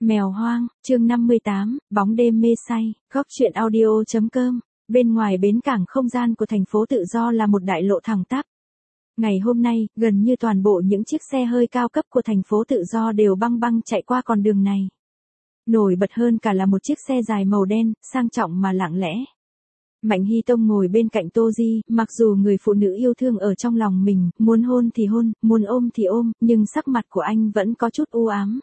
Mèo hoang, chương 58, bóng đêm mê say, góc truyện audio.com. Bên ngoài bến cảng không gian của thành phố tự do là một đại lộ thẳng tắp. Ngày hôm nay, gần như toàn bộ những chiếc xe hơi cao cấp của thành phố tự do đều băng băng chạy qua con đường này. Nổi bật hơn cả là một chiếc xe dài màu đen, sang trọng mà lặng lẽ. Mạnh Hy Tông ngồi bên cạnh Tô Di, mặc dù người phụ nữ yêu thương ở trong lòng mình, muốn hôn thì hôn, muốn ôm thì ôm, nhưng sắc mặt của anh vẫn có chút u ám.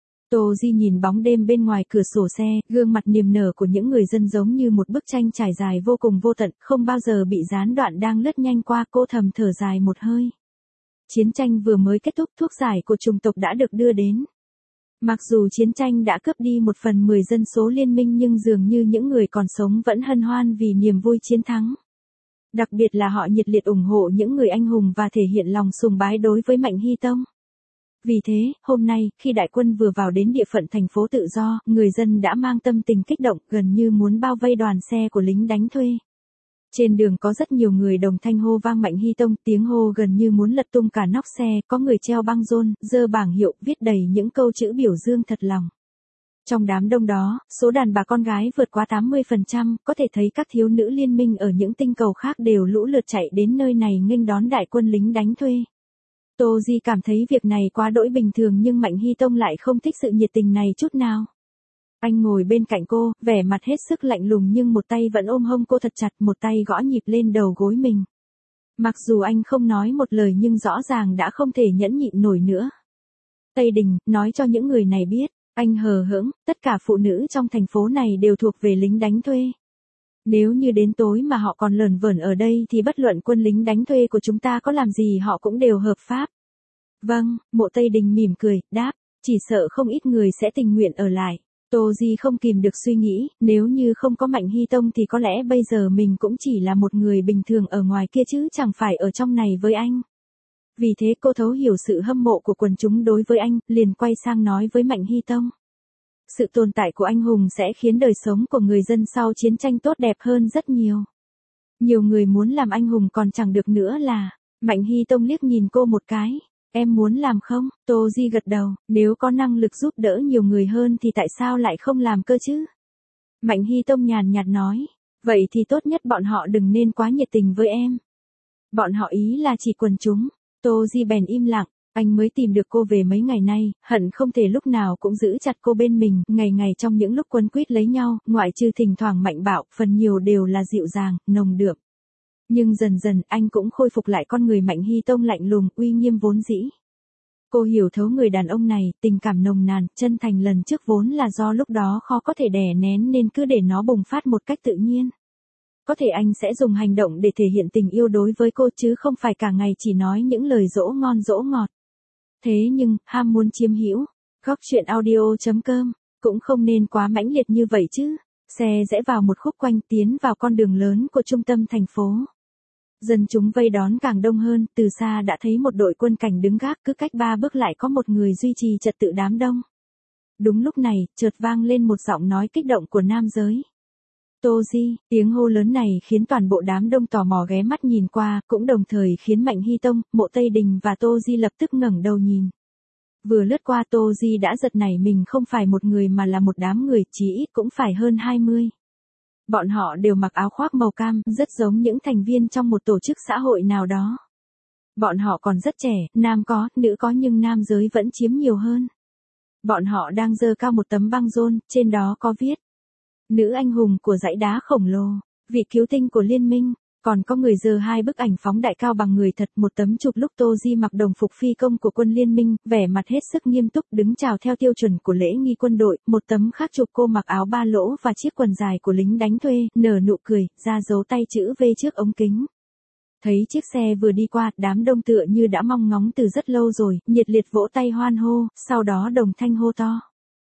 Tô Di nhìn bóng đêm bên ngoài cửa sổ xe, gương mặt niềm nở của những người dân giống như một bức tranh trải dài vô cùng vô tận, không bao giờ bị gián đoạn đang lướt nhanh qua, cô thầm thở dài một hơi. Chiến tranh vừa mới kết thúc, thuốc giải của chủng tộc đã được đưa đến. Mặc dù chiến tranh đã cướp đi 1/10 dân số liên minh nhưng dường như những người còn sống vẫn hân hoan vì niềm vui chiến thắng. Đặc biệt là họ nhiệt liệt ủng hộ những người anh hùng và thể hiện lòng sùng bái đối với Mạnh Hy Tông. Vì thế, hôm nay, khi đại quân vừa vào đến địa phận thành phố tự do, người dân đã mang tâm tình kích động, gần như muốn bao vây đoàn xe của lính đánh thuê. Trên đường có rất nhiều người đồng thanh hô vang Mạnh Hy Tông, tiếng hô gần như muốn lật tung cả nóc xe, có người treo băng rôn, giơ bảng hiệu, viết đầy những câu chữ biểu dương thật lòng. Trong đám đông đó, số đàn bà con gái vượt quá 80%, có thể thấy các thiếu nữ liên minh ở những tinh cầu khác đều lũ lượt chạy đến nơi này nghênh đón đại quân lính đánh thuê. Tô Di cảm thấy việc này quá đỗi bình thường nhưng Mạnh Hy Tông lại không thích sự nhiệt tình này chút nào. Anh ngồi bên cạnh cô, vẻ mặt hết sức lạnh lùng nhưng một tay vẫn ôm hông cô thật chặt, một tay gõ nhịp lên đầu gối mình. Mặc dù anh không nói một lời nhưng rõ ràng đã không thể nhẫn nhịn nổi nữa. Tây Đình, nói cho những người này biết, anh hờ hững, tất cả phụ nữ trong thành phố này đều thuộc về lính đánh thuê. Nếu như đến tối mà họ còn lởn vởn ở đây thì bất luận quân lính đánh thuê của chúng ta có làm gì họ cũng đều hợp pháp. Vâng, Mộ Tây Đình mỉm cười, đáp, chỉ sợ không ít người sẽ tình nguyện ở lại. Tô Di không kìm được suy nghĩ, nếu như không có Mạnh Hy Tông thì có lẽ bây giờ mình cũng chỉ là một người bình thường ở ngoài kia chứ chẳng phải ở trong này với anh. Vì thế cô thấu hiểu sự hâm mộ của quần chúng đối với anh, liền quay sang nói với Mạnh Hy Tông. Sự tồn tại của anh hùng sẽ khiến đời sống của người dân sau chiến tranh tốt đẹp hơn rất nhiều. Nhiều người muốn làm anh hùng còn chẳng được nữa là. Mạnh Hy Tông liếc nhìn cô một cái. Em muốn làm không? Tô Di gật đầu, nếu có năng lực giúp đỡ nhiều người hơn thì tại sao lại không làm cơ chứ? Mạnh Hy Tông nhàn nhạt nói. Vậy thì tốt nhất bọn họ đừng nên quá nhiệt tình với em. Bọn họ ý là chỉ quần chúng. Tô Di bèn im lặng. Anh mới tìm được cô về mấy ngày nay, hận không thể lúc nào cũng giữ chặt cô bên mình, ngày ngày trong những lúc quấn quýt lấy nhau, ngoại trừ thỉnh thoảng mạnh bạo, phần nhiều đều là dịu dàng, nồng đượm. Nhưng dần dần anh cũng khôi phục lại con người Mạnh Hy Tông lạnh lùng, uy nghiêm vốn dĩ. Cô hiểu thấu người đàn ông này, tình cảm nồng nàn, chân thành lần trước vốn là do lúc đó khó có thể đè nén nên cứ để nó bùng phát một cách tự nhiên. Có thể anh sẽ dùng hành động để thể hiện tình yêu đối với cô chứ không phải cả ngày chỉ nói những lời dỗ ngon dỗ ngọt. Thế nhưng, ham muốn chiếm hữu, góc truyện audio.com, cũng không nên quá mãnh liệt như vậy chứ. Xe rẽ vào một khúc quanh tiến vào con đường lớn của trung tâm thành phố. Dân chúng vây đón càng đông hơn, từ xa đã thấy một đội quân cảnh đứng gác, cứ cách 3 bước lại có một người duy trì trật tự đám đông. Đúng lúc này, chợt vang lên một giọng nói kích động của nam giới. Tô Di, tiếng hô lớn này khiến toàn bộ đám đông tò mò ghé mắt nhìn qua, cũng đồng thời khiến Mạnh Hy Tông, Mộ Tây Đình và Tô Di lập tức ngẩng đầu nhìn. Vừa lướt qua Tô Di đã giật nảy mình không phải một người mà là một đám người, chí ít cũng phải hơn 20. Bọn họ đều mặc áo khoác màu cam, rất giống những thành viên trong một tổ chức xã hội nào đó. Bọn họ còn rất trẻ, nam có, nữ có nhưng nam giới vẫn chiếm nhiều hơn. Bọn họ đang giơ cao một tấm băng rôn, trên đó có viết. Nữ anh hùng của dãy đá khổng lồ, vị cứu tinh của liên minh, còn có người giơ 2 bức ảnh phóng đại cao bằng người thật, một tấm chụp lúc Tô Di mặc đồng phục phi công của quân liên minh, vẻ mặt hết sức nghiêm túc đứng chào theo tiêu chuẩn của lễ nghi quân đội, một tấm khác chụp cô mặc áo ba lỗ và chiếc quần dài của lính đánh thuê, nở nụ cười, ra dấu tay chữ V trước ống kính. Thấy chiếc xe vừa đi qua, đám đông tựa như đã mong ngóng từ rất lâu rồi, nhiệt liệt vỗ tay hoan hô, sau đó đồng thanh hô to.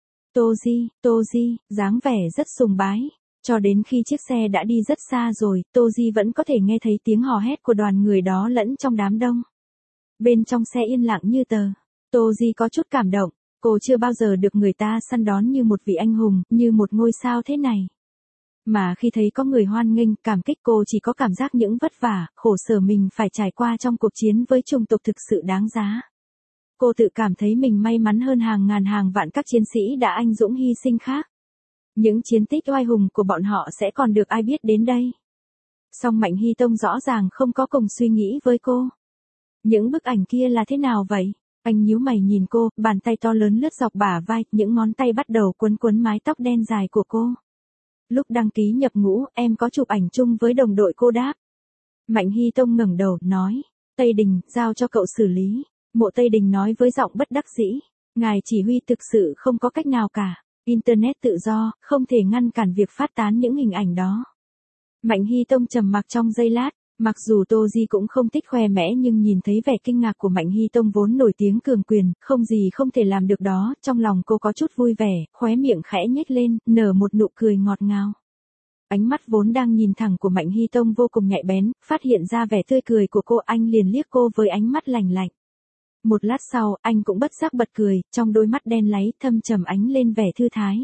Tô Di, dáng vẻ rất sùng bái. Cho đến khi chiếc xe đã đi rất xa rồi, Tô Di vẫn có thể nghe thấy tiếng hò hét của đoàn người đó lẫn trong đám đông. Bên trong xe yên lặng như tờ. Tô Di có chút cảm động, cô chưa bao giờ được người ta săn đón như một vị anh hùng, như một ngôi sao thế này. Mà khi thấy có người hoan nghênh, cảm kích cô chỉ có cảm giác những vất vả, khổ sở mình phải trải qua trong cuộc chiến với chủng tộc thực sự đáng giá. cô tự cảm thấy mình may mắn hơn hàng ngàn hàng vạn các chiến sĩ đã anh dũng hy sinh khác. Những chiến tích oai hùng của bọn họ sẽ còn được ai biết đến đây. Song Mạnh Hy Tông rõ ràng không có cùng suy nghĩ với cô. Những bức ảnh kia là thế nào vậy? Anh nhíu mày nhìn cô, bàn tay to lớn lướt dọc bả vai, những ngón tay bắt đầu quấn quấn mái tóc đen dài của cô. Lúc đăng ký nhập ngũ, em có chụp ảnh chung với đồng đội, cô đáp. Mạnh Hy Tông ngẩng đầu, nói. Tây Đình, giao cho cậu xử lý. Mộ Tây Đình nói với giọng bất đắc dĩ. Ngài chỉ huy thực sự không có cách nào cả. Internet tự do, không thể ngăn cản việc phát tán những hình ảnh đó. Mạnh Hy Tông trầm mặc trong giây lát. Mặc dù Tô Di cũng không thích khoe mẽ nhưng nhìn thấy vẻ kinh ngạc của Mạnh Hy Tông vốn nổi tiếng cường quyền, không gì không thể làm được đó, trong lòng cô có chút vui vẻ, khóe miệng khẽ nhếch lên, nở một nụ cười ngọt ngào. Ánh mắt vốn đang nhìn thẳng của Mạnh Hy Tông vô cùng nhạy bén, phát hiện ra vẻ tươi cười của cô, anh liền liếc cô với ánh mắt lành lạnh. Một lát sau, anh cũng bất giác bật cười, trong đôi mắt đen láy thâm trầm ánh lên vẻ thư thái.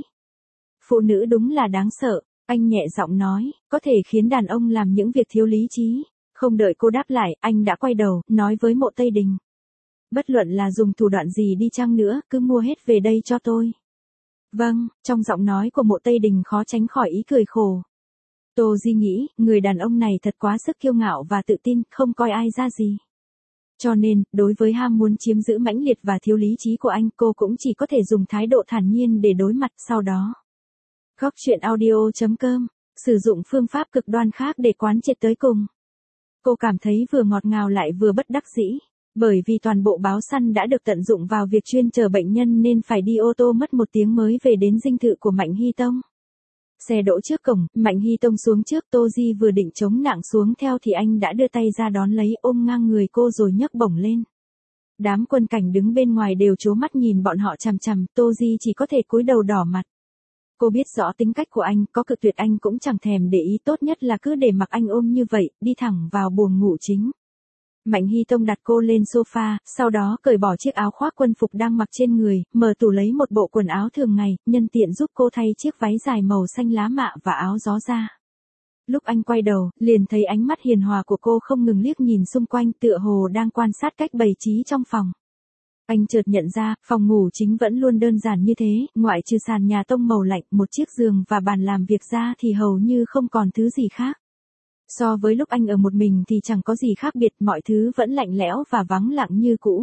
Phụ nữ đúng là đáng sợ. Anh nhẹ giọng nói, có thể khiến đàn ông làm những việc thiếu lý trí. Không đợi cô đáp lại, anh đã quay đầu, nói với Mộ Tây Đình. Bất luận là dùng thủ đoạn gì đi chăng nữa, cứ mua hết về đây cho tôi. Vâng, trong giọng nói của Mộ Tây Đình khó tránh khỏi ý cười khổ. Tô Di nghĩ, người đàn ông này thật quá sức kiêu ngạo và tự tin, không coi ai ra gì. Cho nên, đối với ham muốn chiếm giữ mãnh liệt và thiếu lý trí của anh, cô cũng chỉ có thể dùng thái độ thản nhiên để đối mặt, sau đó. Góc truyện audio.com, sử dụng phương pháp cực đoan khác để quán triệt tới cùng. Cô cảm thấy vừa ngọt ngào lại vừa bất đắc dĩ, bởi vì toàn bộ báo săn đã được tận dụng vào việc chuyên chờ bệnh nhân nên phải đi ô tô mất 1 tiếng mới về đến dinh thự của Mạnh Hy Tông. Xe đỗ trước cổng, Mạnh Hy Tông xuống trước, Tô Di vừa định chống nặng xuống theo thì anh đã đưa tay ra đón lấy, ôm ngang người cô rồi nhấc bổng lên. Đám quân cảnh đứng bên ngoài đều trố mắt nhìn bọn họ chằm chằm, Tô Di chỉ có thể cúi đầu đỏ mặt. Cô biết rõ tính cách của anh, có cự tuyệt anh cũng chẳng thèm để ý, tốt nhất là cứ để mặc anh ôm như vậy, đi thẳng vào buồng ngủ chính. Mạnh Hy Tông đặt cô lên sofa, sau đó cởi bỏ chiếc áo khoác quân phục đang mặc trên người, mở tủ lấy một bộ quần áo thường ngày, nhân tiện giúp cô thay chiếc váy dài màu xanh lá mạ và áo gió ra. Lúc anh quay đầu, liền thấy ánh mắt hiền hòa của cô không ngừng liếc nhìn xung quanh, tựa hồ đang quan sát cách bày trí trong phòng. Anh chợt nhận ra, phòng ngủ chính vẫn luôn đơn giản như thế, ngoại trừ sàn nhà tông màu lạnh, một chiếc giường và bàn làm việc ra thì hầu như không còn thứ gì khác. So với lúc anh ở một mình thì chẳng có gì khác biệt, mọi thứ vẫn lạnh lẽo và vắng lặng như cũ.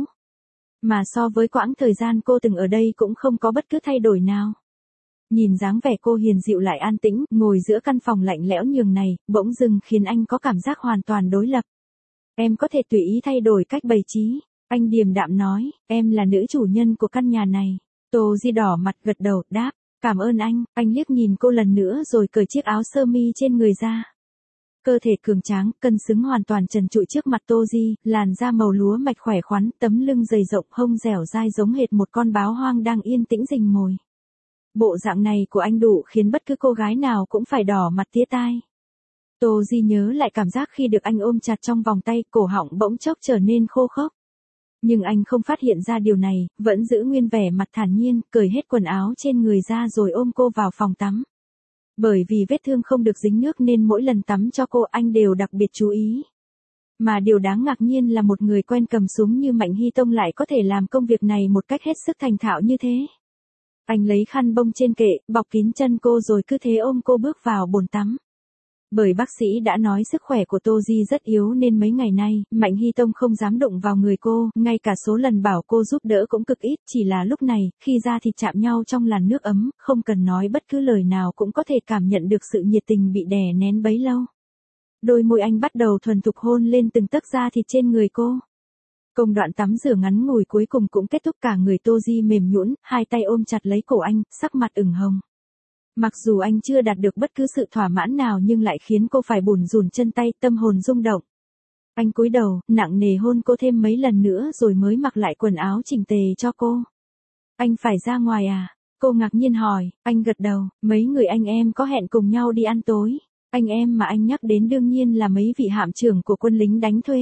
Mà so với quãng thời gian cô từng ở đây cũng không có bất cứ thay đổi nào. Nhìn dáng vẻ cô hiền dịu lại an tĩnh, ngồi giữa căn phòng lạnh lẽo nhường này, bỗng dưng khiến anh có cảm giác hoàn toàn đối lập. Em có thể tùy ý thay đổi cách bày trí. Anh điềm đạm nói, em là nữ chủ nhân của căn nhà này. Tô Di đỏ mặt gật đầu, đáp, cảm ơn anh liếc nhìn cô lần nữa rồi cởi chiếc áo sơ mi trên người ra. Cơ thể cường tráng, cân xứng hoàn toàn trần trụi trước mặt Tô Di, làn da màu lúa mạch khỏe khoắn, tấm lưng dày rộng, hông dẻo dai giống hệt một con báo hoang đang yên tĩnh rình mồi. Bộ dạng này của anh đủ khiến bất cứ cô gái nào cũng phải đỏ mặt tía tai. Tô Di nhớ lại cảm giác khi được anh ôm chặt trong vòng tay, cổ họng bỗng chốc trở nên khô khốc. Nhưng anh không phát hiện ra điều này, vẫn giữ nguyên vẻ mặt thản nhiên, cởi hết quần áo trên người ra rồi ôm cô vào phòng tắm. Bởi vì vết thương không được dính nước nên mỗi lần tắm cho cô anh đều đặc biệt chú ý. Mà điều đáng ngạc nhiên là một người quen cầm súng như Mạnh Hy Tông lại có thể làm công việc này một cách hết sức thành thạo như thế. Anh lấy khăn bông trên kệ, bọc kín chân cô rồi cứ thế ôm cô bước vào bồn tắm. Bởi bác sĩ đã nói sức khỏe của Tô Di rất yếu nên mấy ngày nay, Mạnh Hy Tông không dám đụng vào người cô, ngay cả số lần bảo cô giúp đỡ cũng cực ít, chỉ là lúc này, khi da thịt chạm nhau trong làn nước ấm, không cần nói bất cứ lời nào cũng có thể cảm nhận được sự nhiệt tình bị đè nén bấy lâu. Đôi môi anh bắt đầu thuần thục hôn lên từng tấc da thịt trên người cô. Công đoạn tắm rửa ngắn ngủi cuối cùng cũng kết thúc, cả người Tô Di mềm nhũn, hai tay ôm chặt lấy cổ anh, sắc mặt ửng hồng. Mặc dù anh chưa đạt được bất cứ sự thỏa mãn nào nhưng lại khiến cô phải bủn rủn chân tay, tâm hồn rung động. Anh cúi đầu, nặng nề hôn cô thêm mấy lần nữa rồi mới mặc lại quần áo chỉnh tề cho cô. Anh phải ra ngoài à? Cô ngạc nhiên hỏi, anh gật đầu, mấy người anh em có hẹn cùng nhau đi ăn tối. Anh em mà anh nhắc đến đương nhiên là mấy vị hạm trưởng của quân lính đánh thuê.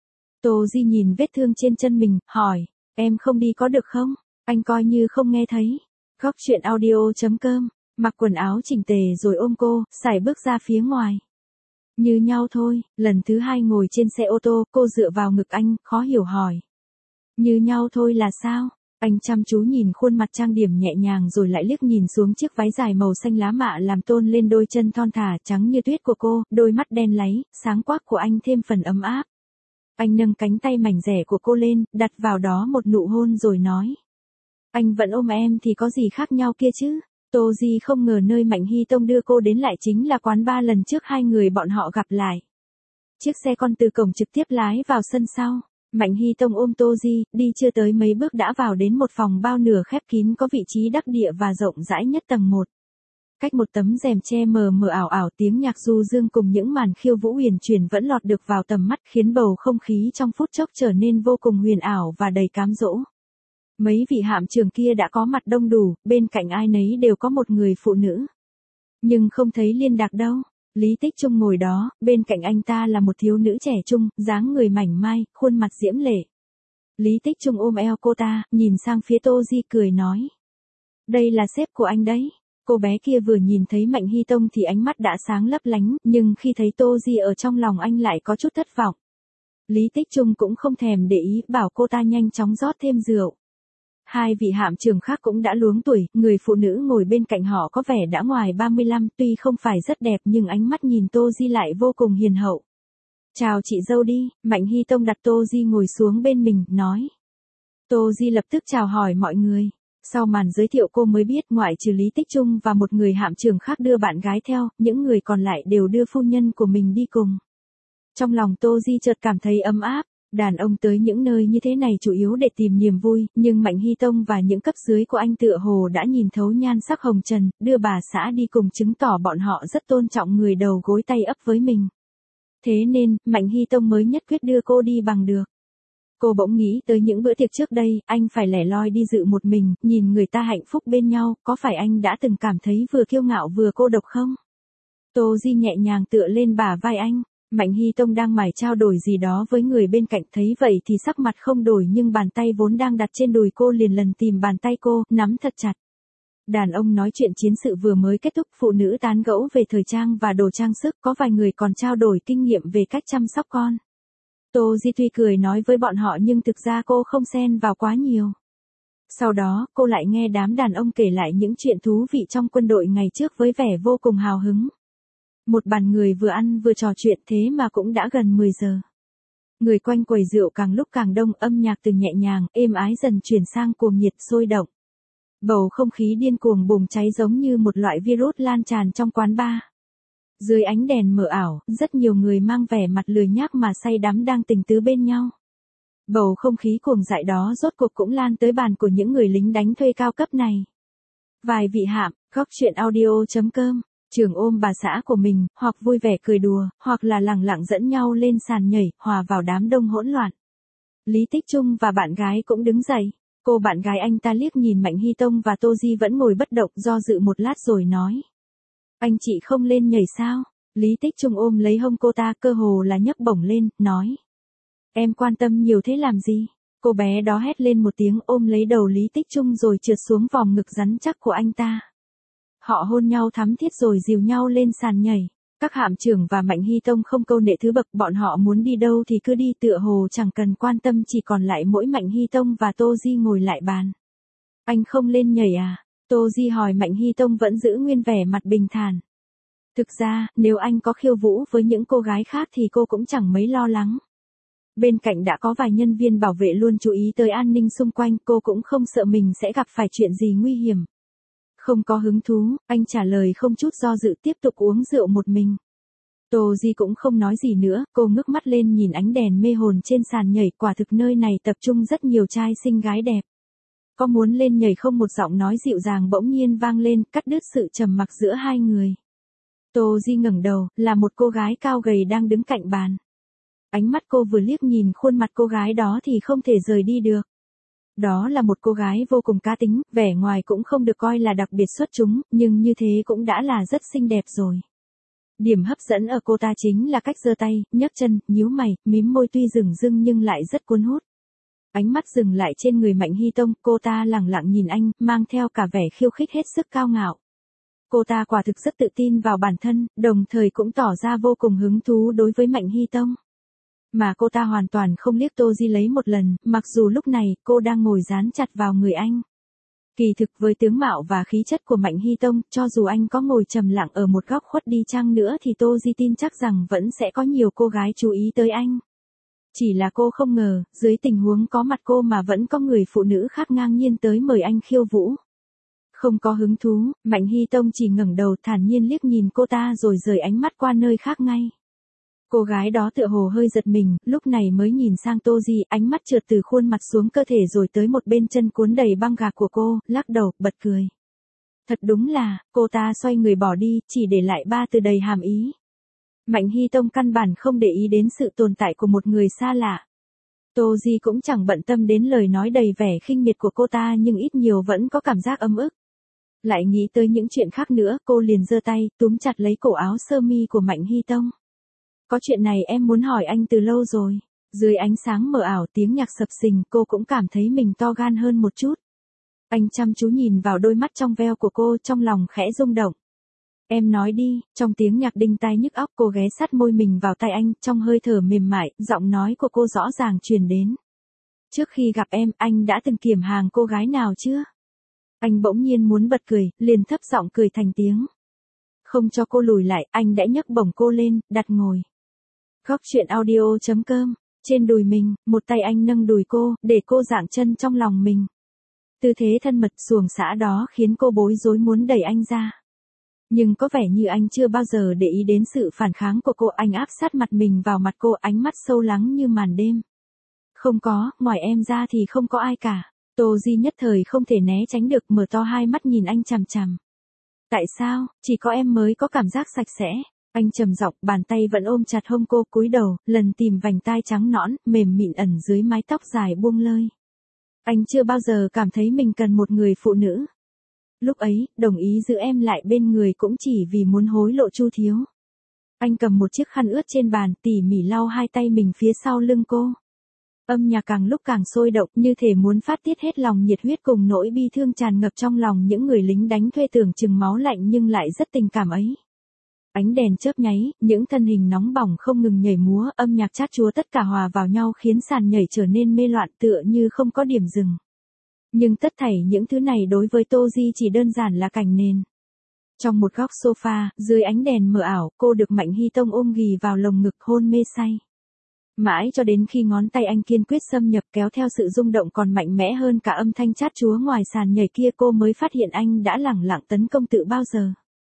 Tô Di nhìn vết thương trên chân mình, hỏi, em không đi có được không? Anh coi như không nghe thấy. Góc truyện audio.com, mặc quần áo chỉnh tề rồi ôm cô, sải bước ra phía ngoài. Như nhau thôi, lần thứ hai ngồi trên xe ô tô, cô dựa vào ngực anh, khó hiểu hỏi. Như nhau thôi là sao? Anh chăm chú nhìn khuôn mặt trang điểm nhẹ nhàng rồi lại liếc nhìn xuống chiếc váy dài màu xanh lá mạ làm tôn lên đôi chân thon thả trắng như tuyết của cô, đôi mắt đen láy, sáng quắc của anh thêm phần ấm áp. Anh nâng cánh tay mảnh rẻ của cô lên, đặt vào đó một nụ hôn rồi nói. Anh vẫn ôm em thì có gì khác nhau kia chứ? Tô Di không ngờ nơi Mạnh Hy Tông đưa cô đến lại chính là quán bar lần trước hai người bọn họ gặp lại. Chiếc xe con từ cổng trực tiếp lái vào sân sau. Mạnh Hy Tông ôm Tô Di, đi chưa tới mấy bước đã vào đến một phòng bao nửa khép kín có vị trí đắc địa và rộng rãi nhất tầng 1. Cách một tấm rèm che mờ mờ ảo ảo tiếng nhạc du dương cùng những màn khiêu vũ huyền chuyển vẫn lọt được vào tầm mắt khiến bầu không khí trong phút chốc trở nên vô cùng huyền ảo và đầy cám dỗ. Mấy vị hạm trưởng kia đã có mặt đông đủ, bên cạnh ai nấy đều có một người phụ nữ. Nhưng không thấy Liên Đạc đâu. Lý Tích Trung ngồi đó, bên cạnh anh ta là một thiếu nữ trẻ trung, dáng người mảnh mai, khuôn mặt diễm lệ. Lý Tích Trung ôm eo cô ta, nhìn sang phía Tô Di cười nói. Đây là sếp của anh đấy. Cô bé kia vừa nhìn thấy Mạnh Hy Tông thì ánh mắt đã sáng lấp lánh, nhưng khi thấy Tô Di ở trong lòng anh lại có chút thất vọng. Lý Tích Trung cũng không thèm để ý, bảo cô ta nhanh chóng rót thêm rượu. Hai vị hạm trưởng khác cũng đã luống tuổi, người phụ nữ ngồi bên cạnh họ có vẻ đã ngoài 35, tuy không phải rất đẹp nhưng ánh mắt nhìn Tô Di lại vô cùng hiền hậu. Chào chị dâu đi, Mạnh Hy Tông đặt Tô Di ngồi xuống bên mình, nói. Tô Di lập tức chào hỏi mọi người. Sau màn giới thiệu cô mới biết ngoại trừ Lý Tích Trung và một người hạm trưởng khác đưa bạn gái theo, những người còn lại đều đưa phu nhân của mình đi cùng. Trong lòng Tô Di chợt cảm thấy ấm áp. Đàn ông tới những nơi như thế này chủ yếu để tìm niềm vui, nhưng Mạnh Hy Tông và những cấp dưới của anh tựa hồ đã nhìn thấu nhan sắc hồng trần, đưa bà xã đi cùng chứng tỏ bọn họ rất tôn trọng người đầu gối tay ấp với mình. Thế nên, Mạnh Hy Tông mới nhất quyết đưa cô đi bằng được. Cô bỗng nghĩ tới những bữa tiệc trước đây, anh phải lẻ loi đi dự một mình, nhìn người ta hạnh phúc bên nhau, có phải anh đã từng cảm thấy vừa kiêu ngạo vừa cô độc không? Tô Di nhẹ nhàng tựa lên bả vai anh. Mạnh Hy Tông đang mải trao đổi gì đó với người bên cạnh, thấy vậy thì sắc mặt không đổi nhưng bàn tay vốn đang đặt trên đùi cô liền lần tìm bàn tay cô, nắm thật chặt. Đàn ông nói chuyện chiến sự vừa mới kết thúc, phụ nữ tán gẫu về thời trang và đồ trang sức, có vài người còn trao đổi kinh nghiệm về cách chăm sóc con. Tô Di tuy cười nói với bọn họ nhưng thực ra cô không xen vào quá nhiều. Sau đó, cô lại nghe đám đàn ông kể lại những chuyện thú vị trong quân đội ngày trước với vẻ vô cùng hào hứng. Một bàn người vừa ăn vừa trò chuyện thế mà cũng đã gần 10 giờ. Người quanh quầy rượu càng lúc càng đông, âm nhạc từ nhẹ nhàng, êm ái dần chuyển sang cuồng nhiệt sôi động. Bầu không khí điên cuồng bùng cháy giống như một loại virus lan tràn trong quán bar. Dưới ánh đèn mờ ảo, rất nhiều người mang vẻ mặt lười nhác mà say đắm đang tình tứ bên nhau. Bầu không khí cuồng dại đó rốt cuộc cũng lan tới bàn của những người lính đánh thuê cao cấp này. Vài vị hạm, góc chuyện audio.com. Trường ôm bà xã của mình, hoặc vui vẻ cười đùa, hoặc là lẳng lặng dẫn nhau lên sàn nhảy, hòa vào đám đông hỗn loạn. Lý Tích Trung và bạn gái cũng đứng dậy. Cô bạn gái anh ta liếc nhìn Mạnh Hy Tông và Tô Di vẫn ngồi bất động, do dự một lát rồi nói. Anh chị không lên nhảy sao? Lý Tích Trung ôm lấy hông cô ta, cơ hồ là nhấc bổng lên, nói. Em quan tâm nhiều thế làm gì? Cô bé đó hét lên một tiếng, ôm lấy đầu Lý Tích Trung rồi trượt xuống vòng ngực rắn chắc của anh ta. Họ hôn nhau thắm thiết rồi dìu nhau lên sàn nhảy. Các hạm trưởng và Mạnh Hy Tông không câu nệ thứ bậc, bọn họ muốn đi đâu thì cứ đi, tựa hồ chẳng cần quan tâm, chỉ còn lại mỗi Mạnh Hy Tông và Tô Di ngồi lại bàn. Anh không lên nhảy à? Tô Di hỏi. Mạnh Hy Tông vẫn giữ nguyên vẻ mặt bình thản. Thực ra, nếu anh có khiêu vũ với những cô gái khác thì cô cũng chẳng mấy lo lắng. Bên cạnh đã có vài nhân viên bảo vệ luôn chú ý tới an ninh xung quanh, cô cũng không sợ mình sẽ gặp phải chuyện gì nguy hiểm. Không có hứng thú, anh trả lời không chút do dự, tiếp tục uống rượu một mình. Tô Di cũng không nói gì nữa, cô ngước mắt lên nhìn ánh đèn mê hồn trên sàn nhảy, quả thực nơi này tập trung rất nhiều trai xinh gái đẹp. Có muốn lên nhảy không? Một giọng nói dịu dàng bỗng nhiên vang lên, cắt đứt sự trầm mặc giữa hai người. Tô Di ngẩng đầu, là một cô gái cao gầy đang đứng cạnh bàn. Ánh mắt cô vừa liếc nhìn khuôn mặt cô gái đó thì không thể rời đi được. Đó là một cô gái vô cùng cá tính, vẻ ngoài cũng không được coi là đặc biệt xuất chúng, nhưng như thế cũng đã là rất xinh đẹp rồi. Điểm hấp dẫn ở cô ta chính là cách giơ tay, nhấc chân, nhíu mày, mím môi, tuy dửng dưng nhưng lại rất cuốn hút. Ánh mắt dừng lại trên người Mạnh Hy Tông, cô ta lẳng lặng nhìn anh, mang theo cả vẻ khiêu khích hết sức cao ngạo. Cô ta quả thực rất tự tin vào bản thân, đồng thời cũng tỏ ra vô cùng hứng thú đối với Mạnh Hy Tông. Mà cô ta hoàn toàn không liếc Tô Di lấy một lần, mặc dù lúc này cô đang ngồi dán chặt vào người anh. Kỳ thực với tướng mạo và khí chất của Mạnh Hy Tông, cho dù anh có ngồi trầm lặng ở một góc khuất đi chăng nữa thì Tô Di tin chắc rằng vẫn sẽ có nhiều cô gái chú ý tới anh. Chỉ là cô không ngờ, dưới tình huống có mặt cô mà vẫn có người phụ nữ khác ngang nhiên tới mời anh khiêu vũ. Không có hứng thú, Mạnh Hy Tông chỉ ngẩng đầu thản nhiên liếc nhìn cô ta rồi rời ánh mắt qua nơi khác ngay. Cô gái đó tựa hồ hơi giật mình, lúc này mới nhìn sang Tô Di, ánh mắt trượt từ khuôn mặt xuống cơ thể rồi tới một bên chân cuốn đầy băng gạc của cô, lắc đầu, bật cười. Thật đúng là, cô ta xoay người bỏ đi, chỉ để lại 3 từ đầy hàm ý. Mạnh Hy Tông căn bản không để ý đến sự tồn tại của một người xa lạ. Tô Di cũng chẳng bận tâm đến lời nói đầy vẻ khinh miệt của cô ta nhưng ít nhiều vẫn có cảm giác ấm ức. Lại nghĩ tới những chuyện khác nữa, cô liền giơ tay, túm chặt lấy cổ áo sơ mi của Mạnh Hy Tông. Có chuyện này em muốn hỏi anh từ lâu rồi. Dưới ánh sáng mờ ảo tiếng nhạc sập sình, cô cũng cảm thấy mình to gan hơn một chút. Anh chăm chú nhìn vào đôi mắt trong veo của cô, trong lòng khẽ rung động. Em nói đi, trong tiếng nhạc đinh tai nhức óc cô ghé sát môi mình vào tay anh, trong hơi thở mềm mại, giọng nói của cô rõ ràng truyền đến. Trước khi gặp em, anh đã từng kiểm hàng cô gái nào chưa? Anh bỗng nhiên muốn bật cười, liền thấp giọng cười thành tiếng. Không cho cô lùi lại, anh đã nhấc bổng cô lên, đặt ngồi. Góc chuyện audio.com, trên đùi mình, một tay anh nâng đùi cô, để cô dạng chân trong lòng mình. Tư thế thân mật xuồng xã đó khiến cô bối rối muốn đẩy anh ra. Nhưng có vẻ như anh chưa bao giờ để ý đến sự phản kháng của cô, anh áp sát mặt mình vào mặt cô, ánh mắt sâu lắng như màn đêm. Không có, ngoài em ra thì không có ai cả. Tô Di nhất thời không thể né tránh được, mở to hai mắt nhìn anh chằm chằm. Tại sao, chỉ có em mới có cảm giác sạch sẽ? Anh trầm giọng, bàn tay vẫn ôm chặt hông cô, cúi đầu, lần tìm vành tai trắng nõn, mềm mịn ẩn dưới mái tóc dài buông lơi. Anh chưa bao giờ cảm thấy mình cần một người phụ nữ. Lúc ấy, đồng ý giữ em lại bên người cũng chỉ vì muốn hối lộ Chu Thiếu. Anh cầm một chiếc khăn ướt trên bàn, tỉ mỉ lau hai tay mình phía sau lưng cô. Âm nhạc càng lúc càng sôi động, như thể muốn phát tiết hết lòng nhiệt huyết cùng nỗi bi thương tràn ngập trong lòng những người lính đánh thuê tưởng chừng máu lạnh nhưng lại rất tình cảm ấy. Ánh đèn chớp nháy, những thân hình nóng bỏng không ngừng nhảy múa, âm nhạc chát chúa tất cả hòa vào nhau khiến sàn nhảy trở nên mê loạn tựa như không có điểm dừng. Nhưng tất thảy những thứ này đối với Tô Di chỉ đơn giản là cảnh nền. Trong một góc sofa, dưới ánh đèn mờ ảo, cô được Mạnh Hy Tông ôm ghì vào lồng ngực hôn mê say. Mãi cho đến khi ngón tay anh kiên quyết xâm nhập kéo theo sự rung động còn mạnh mẽ hơn cả âm thanh chát chúa ngoài sàn nhảy kia cô mới phát hiện anh đã lẳng lặng tấn công tự bao giờ.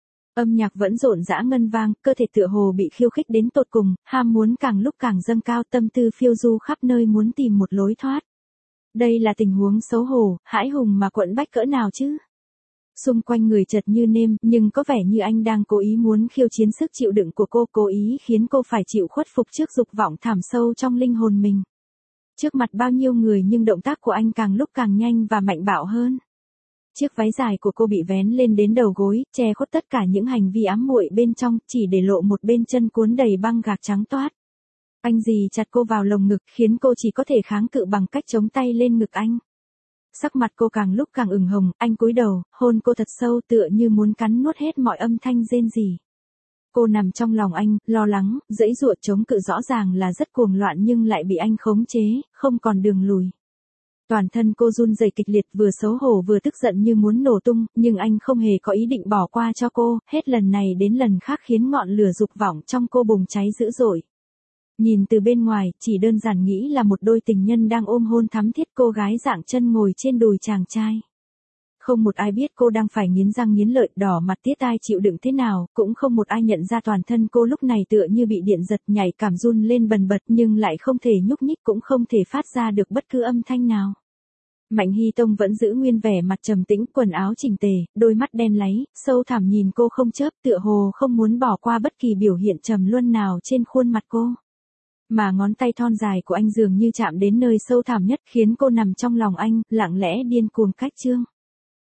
Âm nhạc vẫn rộn rã ngân vang, cơ thể tựa hồ bị khiêu khích đến tột cùng, ham muốn càng lúc càng dâng cao, tâm tư phiêu du khắp nơi muốn tìm một lối thoát. Đây là tình huống xấu hổ, hãi hùng mà quẫn bách cỡ nào chứ? Xung quanh người chật như nêm, nhưng có vẻ như anh đang cố ý muốn khiêu chiến sức chịu đựng của cô, cố ý khiến cô phải chịu khuất phục trước dục vọng thẳm sâu trong linh hồn mình. Trước mặt bao nhiêu người nhưng động tác của anh càng lúc càng nhanh và mạnh bạo hơn. Chiếc váy dài của cô bị vén lên đến đầu gối, che khuất tất cả những hành vi ám muội bên trong, chỉ để lộ một bên chân cuốn đầy băng gạc trắng toát. Anh dì chặt cô vào lồng ngực, khiến cô chỉ có thể kháng cự bằng cách chống tay lên ngực anh. Sắc mặt cô càng lúc càng ửng hồng, anh cúi đầu, hôn cô thật sâu tựa như muốn cắn nuốt hết mọi âm thanh rên rỉ. Cô nằm trong lòng anh, lo lắng, giãy giụa chống cự rõ ràng là rất cuồng loạn nhưng lại bị anh khống chế, không còn đường lùi. Toàn thân cô run rẩy kịch liệt, vừa xấu hổ vừa tức giận như muốn nổ tung, nhưng anh không hề có ý định bỏ qua cho cô, hết lần này đến lần khác khiến ngọn lửa dục vọng trong cô bùng cháy dữ dội. Nhìn từ bên ngoài, chỉ đơn giản nghĩ là một đôi tình nhân đang ôm hôn thắm thiết, cô gái dạng chân ngồi trên đùi chàng trai. Không một ai biết cô đang phải nghiến răng nghiến lợi, đỏ mặt tiết tai chịu đựng thế nào, cũng không một ai nhận ra toàn thân cô lúc này tựa như bị điện giật, nhảy cảm run lên bần bật nhưng lại không thể nhúc nhích, cũng không thể phát ra được bất cứ âm thanh nào. Mạnh Hy Tông vẫn giữ nguyên vẻ mặt trầm tĩnh, quần áo chỉnh tề, đôi mắt đen láy, sâu thẳm nhìn cô không chớp, tựa hồ không muốn bỏ qua bất kỳ biểu hiện trầm luân nào trên khuôn mặt cô. Mà ngón tay thon dài của anh dường như chạm đến nơi sâu thẳm nhất, khiến cô nằm trong lòng anh, lặng lẽ điên cuồng cách chương.